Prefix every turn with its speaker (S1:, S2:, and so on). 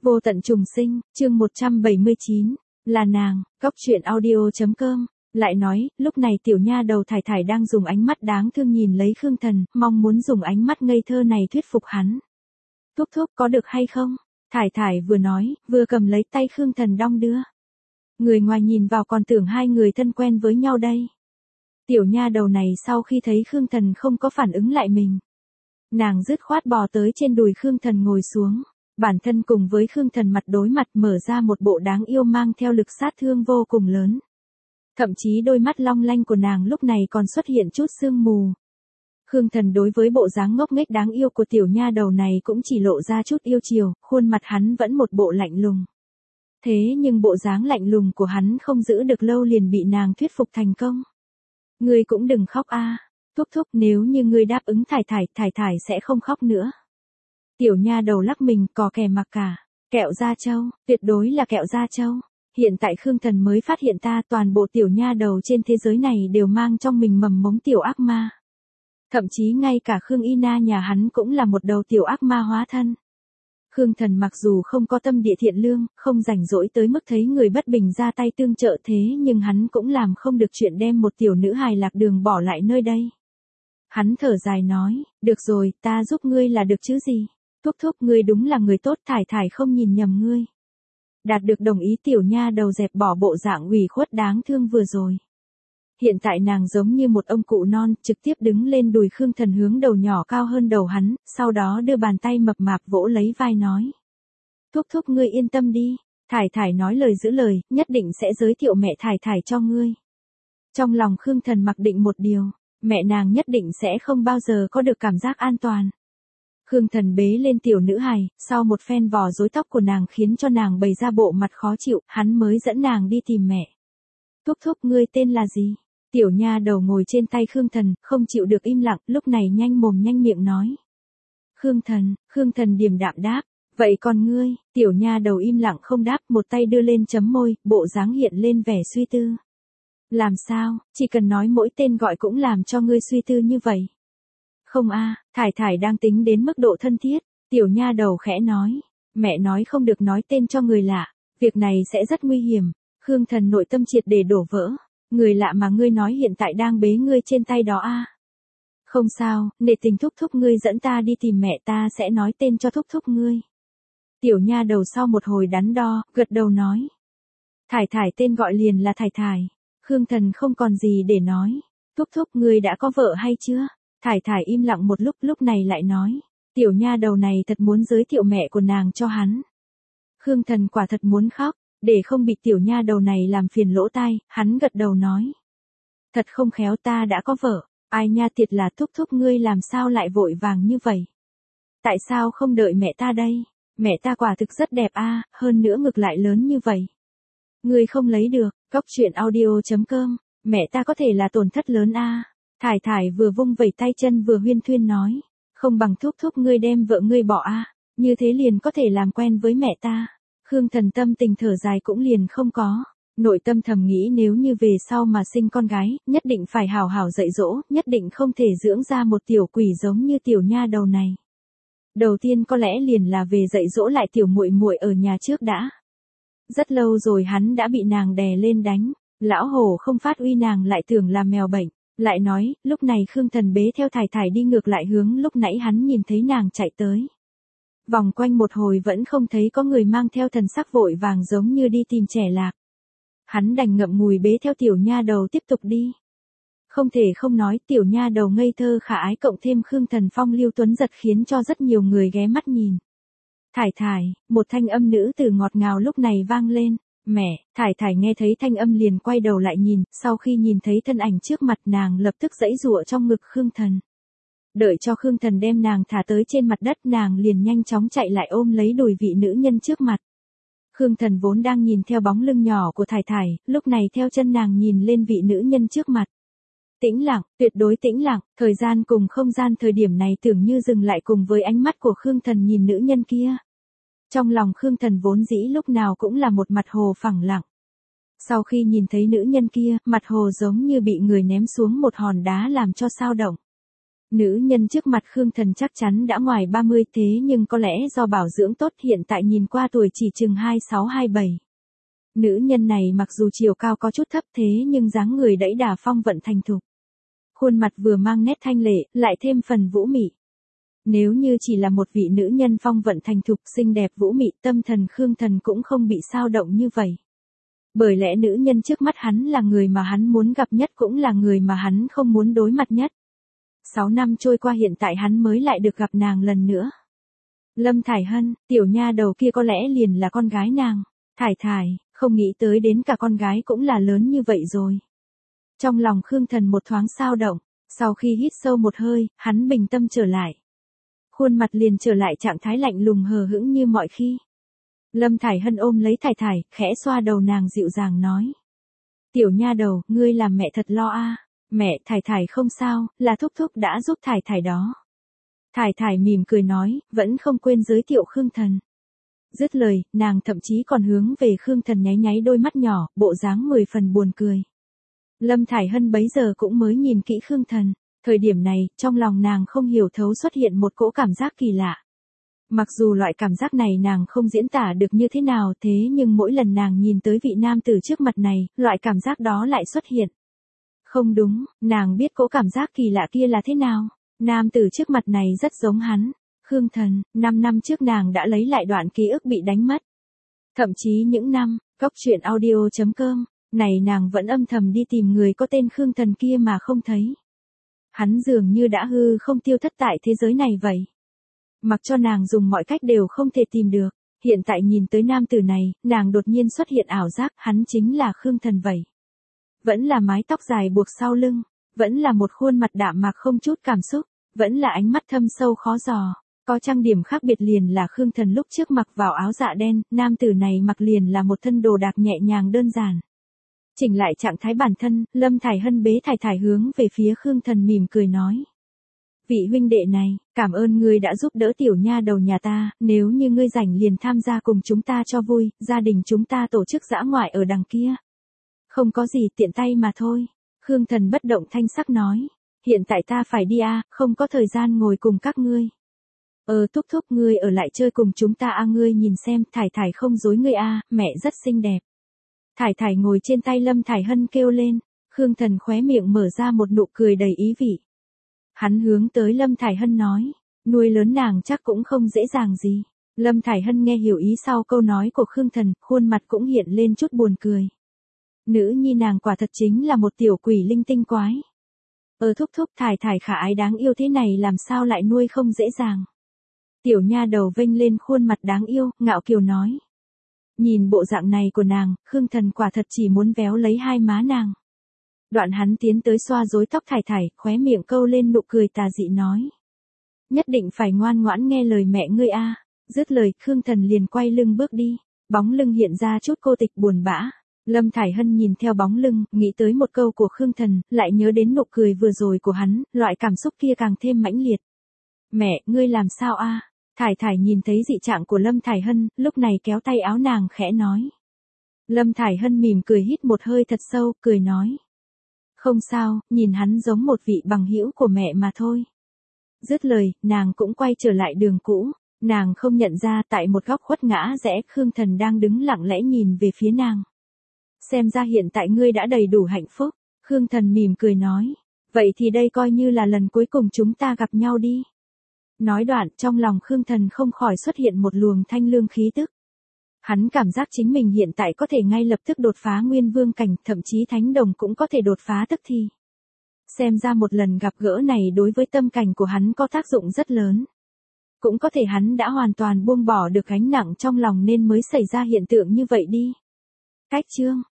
S1: Vô tận trùng sinh, chương 179, là nàng, góc truyện audio.com, lại nói, lúc này tiểu nha đầu Thải Thải đang dùng ánh mắt đáng thương nhìn lấy Khương Thần, mong muốn dùng ánh mắt ngây thơ này thuyết phục hắn. Thúc thúc có được hay không? Thải Thải vừa nói, vừa cầm lấy tay Khương Thần đong đưa. Người ngoài nhìn vào còn tưởng hai người thân quen với nhau đây. Tiểu nha đầu này sau khi thấy Khương Thần không có phản ứng lại mình, nàng dứt khoát bò tới trên đùi Khương Thần ngồi xuống. Bản thân cùng với Khương Thần mặt đối mặt mở ra một bộ đáng yêu mang theo lực sát thương vô cùng lớn. Thậm chí đôi mắt long lanh của nàng lúc này còn xuất hiện chút sương mù. Khương Thần đối với bộ dáng ngốc nghếch đáng yêu của tiểu nha đầu này cũng chỉ lộ ra chút yêu chiều, khuôn mặt hắn vẫn một bộ lạnh lùng. Thế nhưng bộ dáng lạnh lùng của hắn không giữ được lâu liền bị nàng thuyết phục thành công. Ngươi cũng đừng khóc a, thúc thúc, nếu như ngươi đáp ứng Thải Thải sẽ không khóc nữa. Tiểu nha đầu lắc mình, cò kè mặc cả. Kẹo da trâu, tuyệt đối là kẹo da trâu. Hiện tại Khương Thần mới phát hiện toàn bộ tiểu nha đầu trên thế giới này đều mang trong mình mầm mống tiểu ác ma. Thậm chí ngay cả Khương Y Na nhà hắn cũng là một đầu tiểu ác ma hóa thân. Khương Thần mặc dù không có tâm địa thiện lương, không rảnh rỗi tới mức thấy người bất bình ra tay tương trợ, thế nhưng hắn cũng làm không được chuyện đem một tiểu nữ hài lạc đường bỏ lại nơi đây. Hắn thở dài nói, được rồi, ta giúp ngươi là được chứ gì. Thúc thúc, ngươi đúng là người tốt, Thải Thải không nhìn nhầm ngươi. Đạt được đồng ý, tiểu nha đầu dẹp bỏ bộ dạng ủy khuất đáng thương vừa rồi. Hiện tại nàng giống như một ông cụ non, trực tiếp đứng lên đùi Khương Thần hướng đầu nhỏ cao hơn đầu hắn, sau đó đưa bàn tay mập mạp vỗ lấy vai nói. Thúc thúc, ngươi yên tâm đi, Thải Thải nói lời giữ lời, nhất định sẽ giới thiệu mẹ Thải Thải cho ngươi. Trong lòng Khương Thần mặc định một điều, mẹ nàng nhất định sẽ không bao giờ có được cảm giác an toàn. Khương Thần bế lên tiểu nữ hài, sau một phen vò rối tóc của nàng khiến cho nàng bày ra bộ mặt khó chịu, hắn mới dẫn nàng đi tìm mẹ. Thúc thúc, ngươi tên là gì? Tiểu nha đầu ngồi trên tay Khương Thần, không chịu được im lặng, lúc này nhanh mồm nhanh miệng nói. Khương Thần điềm đạm đáp, vậy còn ngươi? Tiểu nha đầu im lặng không đáp, một tay đưa lên chấm môi, bộ dáng hiện lên vẻ suy tư. Làm sao, chỉ cần nói mỗi tên gọi cũng làm cho ngươi suy tư như vậy? Không a, Thải Thải đang tính đến mức độ thân thiết, tiểu nha đầu khẽ nói, mẹ nói không được nói tên cho người lạ, việc này sẽ rất nguy hiểm. Khương Thần nội tâm triệt để đổ vỡ, người lạ mà ngươi nói hiện tại đang bế ngươi trên tay đó a. Không sao, nể tình thúc thúc ngươi dẫn ta đi tìm mẹ, ta sẽ nói tên cho thúc thúc ngươi. Tiểu nha đầu sau một hồi đắn đo, gật đầu nói. Thải Thải tên gọi liền là Thải Thải. Khương Thần không còn gì để nói. Thúc thúc, ngươi đã có vợ hay chưa? Thải Thải im lặng một lúc này lại nói. Tiểu nha đầu này thật muốn giới thiệu mẹ của nàng cho hắn. Khương Thần quả thật muốn khóc, để không bị tiểu nha đầu này làm phiền lỗ tai, hắn gật đầu nói. Thật không khéo, ta đã có vợ. Ai nha, thiệt là thúc thúc, ngươi làm sao lại vội vàng như vậy? Tại sao không đợi mẹ ta đây? Mẹ ta quả thực rất đẹp a, hơn nữa ngực lại lớn như vậy. Ngươi không lấy được, góc truyện audio.com, mẹ ta có thể là tổn thất lớn a. Thải Thải vừa vung vẩy tay chân vừa huyên thuyên nói, không bằng thúc thúc ngươi đem vợ ngươi bỏ a, như thế liền có thể làm quen với mẹ ta. Khương Thần tâm tình thở dài cũng liền không có, nội tâm thầm nghĩ nếu như về sau mà sinh con gái, nhất định phải hào hào dạy dỗ, nhất định không thể dưỡng ra một tiểu quỷ giống như tiểu nha đầu này. Đầu tiên có lẽ liền là về dạy dỗ lại tiểu muội muội ở nhà trước đã. Rất lâu rồi hắn đã bị nàng đè lên đánh, lão hổ không phát uy nàng lại tưởng là mèo bệnh. Lại nói, lúc này Khương Thần bế theo Thải Thải đi ngược lại hướng lúc nãy hắn nhìn thấy nàng chạy tới. Vòng quanh một hồi vẫn không thấy có người mang theo thần sắc vội vàng giống như đi tìm trẻ lạc. Hắn đành ngậm ngùi bế theo tiểu nha đầu tiếp tục đi. Không thể không nói, tiểu nha đầu ngây thơ khả ái cộng thêm Khương Thần phong lưu tuấn giật khiến cho rất nhiều người ghé mắt nhìn. Thải Thải, một thanh âm nữ từ ngọt ngào lúc này vang lên. Mẹ, Thải Thải nghe thấy thanh âm liền quay đầu lại nhìn, sau khi nhìn thấy thân ảnh trước mặt nàng lập tức giãy giụa trong ngực Khương Thần. Đợi cho Khương Thần đem nàng thả tới trên mặt đất, nàng liền nhanh chóng chạy lại ôm lấy đùi vị nữ nhân trước mặt. Khương Thần vốn đang nhìn theo bóng lưng nhỏ của Thải Thải, lúc này theo chân nàng nhìn lên vị nữ nhân trước mặt. Tĩnh lặng, tuyệt đối tĩnh lặng, thời gian cùng không gian thời điểm này tưởng như dừng lại cùng với ánh mắt của Khương Thần nhìn nữ nhân kia. Trong lòng Khương Thần vốn dĩ lúc nào cũng là một mặt hồ phẳng lặng. Sau khi nhìn thấy nữ nhân kia, mặt hồ giống như bị người ném xuống một hòn đá làm cho sao động. Nữ nhân trước mặt Khương Thần chắc chắn đã ngoài 30 thế nhưng có lẽ do bảo dưỡng tốt hiện tại nhìn qua tuổi chỉ chừng 26-27. Nữ nhân này mặc dù chiều cao có chút thấp thế nhưng dáng người đẫy đà phong vận thành thục. Khuôn mặt vừa mang nét thanh lệ, lại thêm phần vũ mị. Nếu như chỉ là một vị nữ nhân phong vận thành thục xinh đẹp vũ mị, tâm thần Khương Thần cũng không bị xao động như vậy. Bởi lẽ nữ nhân trước mắt hắn là người mà hắn muốn gặp nhất cũng là người mà hắn không muốn đối mặt nhất. 6 năm trôi qua hiện tại hắn mới lại được gặp nàng lần nữa. Lâm Thải Hân, tiểu nha đầu kia có lẽ liền là con gái nàng. Thải Thải, không nghĩ tới đến cả con gái cũng là lớn như vậy rồi. Trong lòng Khương Thần một thoáng xao động, sau khi hít sâu một hơi, hắn bình tâm trở lại. Khuôn mặt liền trở lại trạng thái lạnh lùng hờ hững như mọi khi. Lâm Thải Hân ôm lấy Thải Thải, khẽ xoa đầu nàng dịu dàng nói. Tiểu nha đầu, ngươi làm mẹ thật lo a. Mẹ, Thải Thải không sao, là thúc thúc đã giúp Thải Thải đó. Thải Thải mỉm cười nói, vẫn không quên giới thiệu Khương Thần. Dứt lời, nàng thậm chí còn hướng về Khương Thần nháy nháy đôi mắt nhỏ, bộ dáng 10 phần buồn cười. Lâm Thải Hân bấy giờ cũng mới nhìn kỹ Khương Thần. Thời điểm này, trong lòng nàng không hiểu thấu xuất hiện một cỗ cảm giác kỳ lạ. Mặc dù loại cảm giác này nàng không diễn tả được như thế nào thế nhưng mỗi lần nàng nhìn tới vị nam tử trước mặt này, loại cảm giác đó lại xuất hiện. Không đúng, nàng biết cỗ cảm giác kỳ lạ kia là thế nào. Nam tử trước mặt này rất giống hắn. Khương Thần, 5 năm trước nàng đã lấy lại đoạn ký ức bị đánh mất. Thậm chí những năm, Cóc Truyện Audio.com, này nàng vẫn âm thầm đi tìm người có tên Khương Thần kia mà không thấy. Hắn dường như đã hư không tiêu thất tại thế giới này vậy. Mặc cho nàng dùng mọi cách đều không thể tìm được. Hiện tại nhìn tới nam tử này, nàng đột nhiên xuất hiện ảo giác hắn chính là Khương Thần vậy. Vẫn là mái tóc dài buộc sau lưng, vẫn là một khuôn mặt đạm mạc không chút cảm xúc, vẫn là ánh mắt thâm sâu khó dò. Có trang điểm khác biệt liền là Khương Thần lúc trước mặc vào áo dạ đen, nam tử này mặc liền là một thân đồ đạc nhẹ nhàng đơn giản. Chỉnh lại trạng thái bản thân, Lâm Thải Hân bế Thải Thải hướng về phía Khương Thần mỉm cười nói. Vị huynh đệ này, cảm ơn ngươi đã giúp đỡ tiểu nha đầu nhà ta, nếu như ngươi rảnh liền tham gia cùng chúng ta cho vui, gia đình chúng ta tổ chức dã ngoại ở đằng kia. Không có gì tiện tay mà thôi. Khương Thần bất động thanh sắc nói. Hiện tại ta phải đi không có thời gian ngồi cùng các ngươi. Thúc thúc ngươi ở lại chơi cùng chúng ta ngươi nhìn xem, Thải Thải không dối ngươi mẹ rất xinh đẹp. Thải Thải ngồi trên tay Lâm Thải Hân kêu lên, Khương Thần khóe miệng mở ra một nụ cười đầy ý vị. Hắn hướng tới Lâm Thải Hân nói, nuôi lớn nàng chắc cũng không dễ dàng gì. Lâm Thải Hân nghe hiểu ý sau câu nói của Khương Thần, khuôn mặt cũng hiện lên chút buồn cười. Nữ nhi nàng quả thật chính là một tiểu quỷ linh tinh quái. Thúc thúc Thải Thải khả ái đáng yêu thế này làm sao lại nuôi không dễ dàng. Tiểu nha đầu vênh lên khuôn mặt đáng yêu, ngạo kiều nói. Nhìn bộ dạng này của nàng, Khương Thần quả thật chỉ muốn véo lấy hai má nàng. Đoạn hắn tiến tới xoa rối tóc Thải Thải, khóe miệng câu lên nụ cười tà dị nói. Nhất định phải ngoan ngoãn nghe lời mẹ ngươi Dứt lời, Khương Thần liền quay lưng bước đi, bóng lưng hiện ra chút cô tịch buồn bã. Lâm Thải Hân nhìn theo bóng lưng, nghĩ tới một câu của Khương Thần, lại nhớ đến nụ cười vừa rồi của hắn, loại cảm xúc kia càng thêm mãnh liệt. Mẹ, ngươi làm sao Thải Thải nhìn thấy dị trạng của Lâm Thải Hân, lúc này kéo tay áo nàng khẽ nói. Lâm Thải Hân mỉm cười hít một hơi thật sâu, cười nói. Không sao, nhìn hắn giống một vị bằng hữu của mẹ mà thôi. Dứt lời, nàng cũng quay trở lại đường cũ, nàng không nhận ra tại một góc khuất ngã rẽ Khương Thần đang đứng lặng lẽ nhìn về phía nàng. Xem ra hiện tại ngươi đã đầy đủ hạnh phúc, Khương Thần mỉm cười nói. Vậy thì đây coi như là lần cuối cùng chúng ta gặp nhau đi. Nói đoạn, trong lòng Khương Thần không khỏi xuất hiện một luồng thanh lương khí tức. Hắn cảm giác chính mình hiện tại có thể ngay lập tức đột phá nguyên vương cảnh, thậm chí thánh đồng cũng có thể đột phá tức thì. Xem ra một lần gặp gỡ này đối với tâm cảnh của hắn có tác dụng rất lớn. Cũng có thể hắn đã hoàn toàn buông bỏ được gánh nặng trong lòng nên mới xảy ra hiện tượng như vậy đi. Cách chương